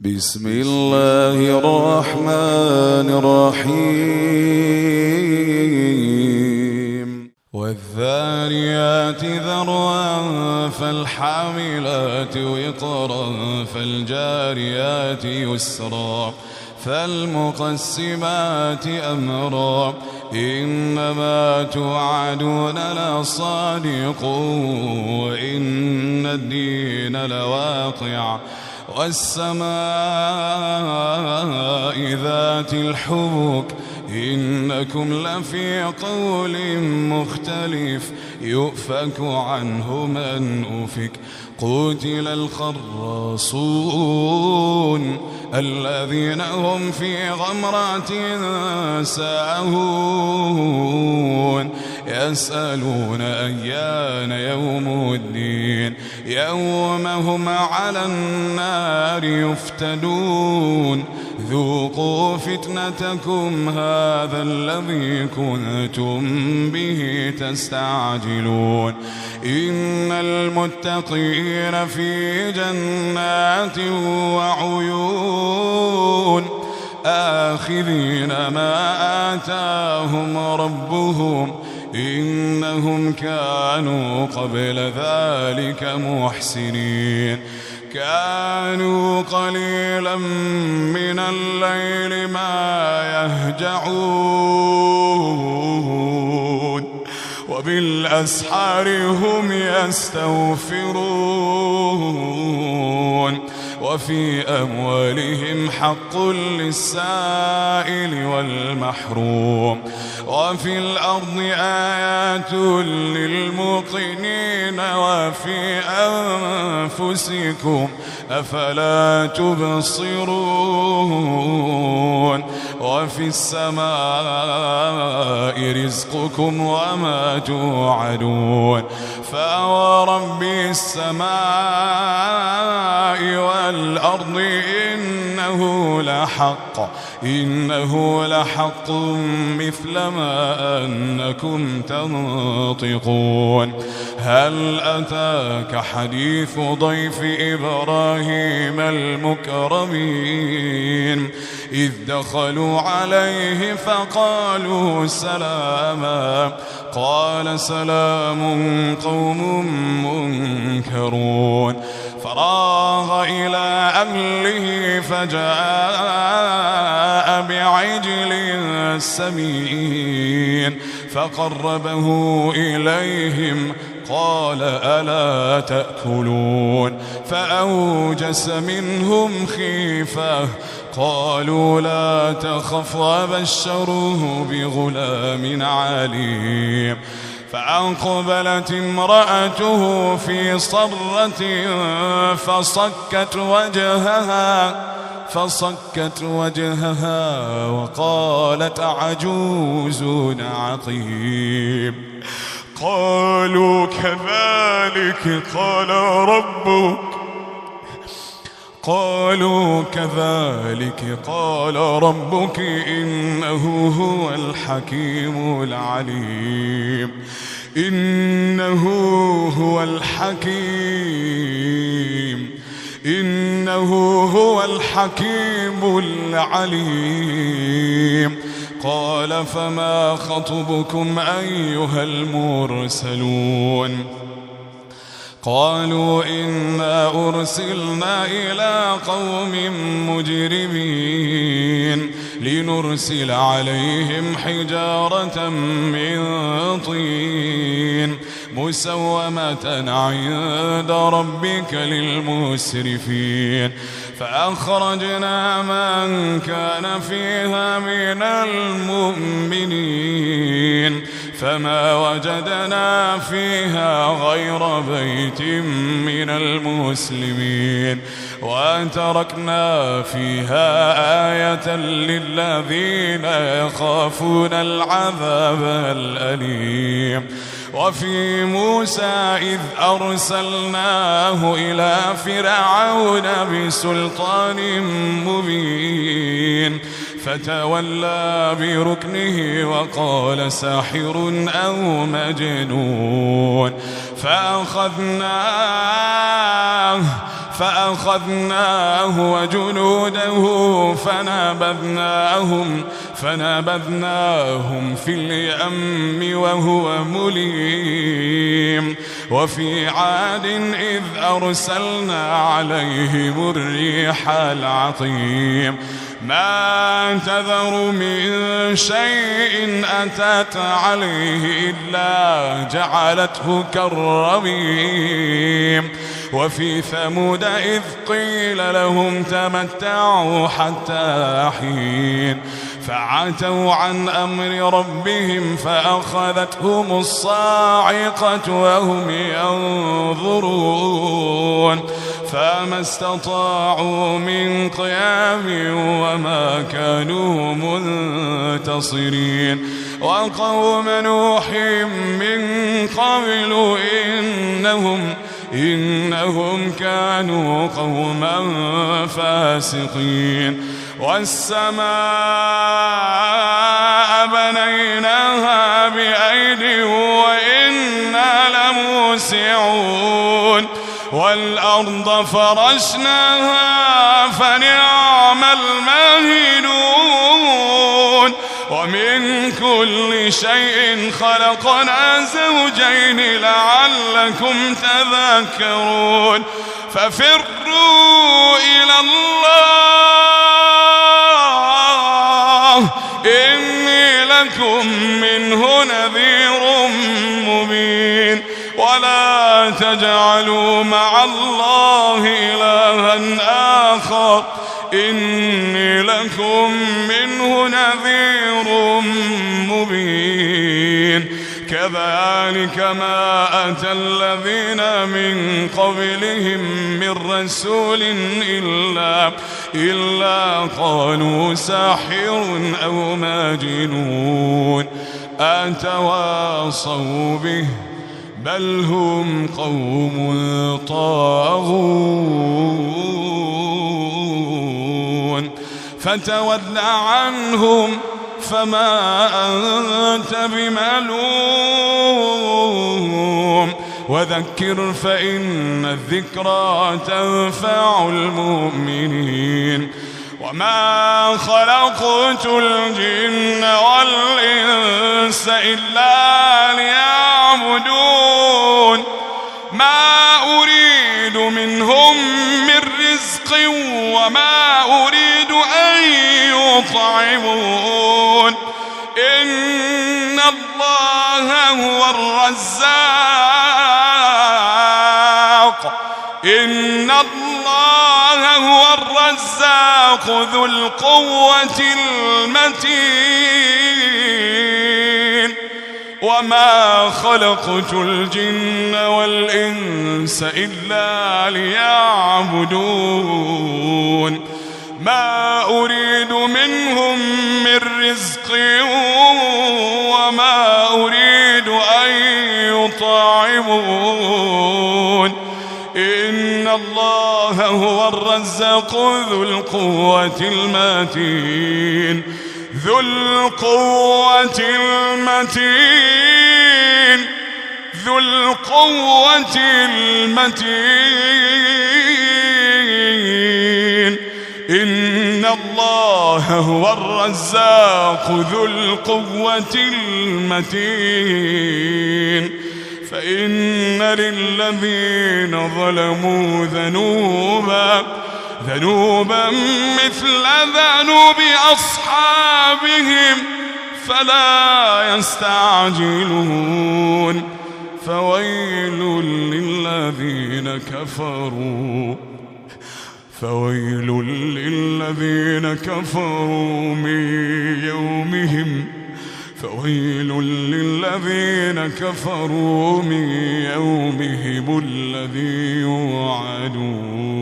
بسم الله الرحمن الرحيم والذاريات ذروا فالحاملات وقرا فالجاريات يسرا فالمقسمات أمرا إنما توعدون لصادق وإن الدين لواقع والسماء ذات الحبك إنكم لفي قول مختلف يؤفك عنه من أفك قتل الخراصون الذين هم في غمرة ساهون يسألون أيان يوم الدين يوم هم على النار يفتدون ذوقوا فتنتكم هذا الذي كنتم به تستعجلون إن المتقين في جنات وعيون آخذين ما آتاهم ربهم إنهم كانوا قبل ذلك محسنين كانوا قليلا من الليل ما يهجعون وبالأسحار هم يستغفرون وفي أموالهم حق للسائل والمحروم وفي الأرض آيات للموقنين وفي أنفسكم أفلا تبصرون وفي السماء رزقكم وما توعدون فورب السماء والأرض إنه لحق مثل ما أنكم تنطقون هل أتاك حديث ضيف إبراهيم المكرمين إذ دخلوا عليه فقالوا سلاما قال سلام قوم منكرون فراغ إلى أهله فجاء بعجل سمين فقربه إليهم قال ألا تأكلون فأوجس منهم خيفة قالوا لا تخف وبشروه بغلام عليم فأقبلت امرأته في صرة فصكت وجهها وقالت عجوز عقيم قالوا كذلك قال ربك إنه هو الحكيم العليم إنه هو الحكيم العليم قال فما خطبكم أيها المرسلون قالوا إنا أرسلنا إلى قوم مجرمين لنرسل عليهم حجارة من طين مسومة عند ربك للمسرفين فأخرجنا من كان فيها من المؤمنين فما وجدنا فيها غير بيت من المسلمين وتركنا فيها آية للذين يخافون العذاب الأليم وفي موسى إذ أرسلناه إلى فرعون بسلطان مبين فتولى بركنه وقال ساحر أو فأخذناه وجنوده فنبذناهم في اليم وهو مليم. وفي عاد إذ أرسلنا عليهم الريح العقيم ما تذر من شيء أتت عليه إلا جعلته كالرميم. وفي ثمود إذ قيل لهم تمتعوا حتى حين فعتوا عن أمر ربهم فأخذتهم الصاعقة وهم ينظرون فما استطاعوا من قيام وما كانوا منتصرين. وقوم نوح من قبل إنهم كانوا قوما فاسقين. والسماء بنيناها بأيد وإنا لموسعون. والأرض فرشناها فنعم الماهدون. ومن كل شيء خلقنا زوجين لعلكم تذكرون. ففروا إلى الله إني لكم منه نذير مبين. ولا تجعلوا مع الله إلها آخر إني لكم منه نذير مبين. كذلك ما أتى الذين من قبلهم من رسول إلا قالوا ساحر أو مجنون أتواصوا به بل هم قوم طاغون. فتول عنهم فما أنت بملوم وذكر فإن الذكرى تنفع المؤمنين. وما خلقت الجن والإنس إلا ليعبدون ما أريد منهم من رزق وما أريد أن يطعمون إن الله هو الرزاق ذو القوة المتين. وما خلقت الجن والإنس إلا ليعبدون ما أريد منهم من رزق وما أريد أن يطعمون إن الله هو الرزاق ذو القوة المتين. إن الله هو الرزاق ذو القوة المتين. فإن للذين ظلموا ذنوبا مثل ذنوب أصحابهم فلا يستعجلون. فويل للذين كفروا من يومهم الذي يوعدون.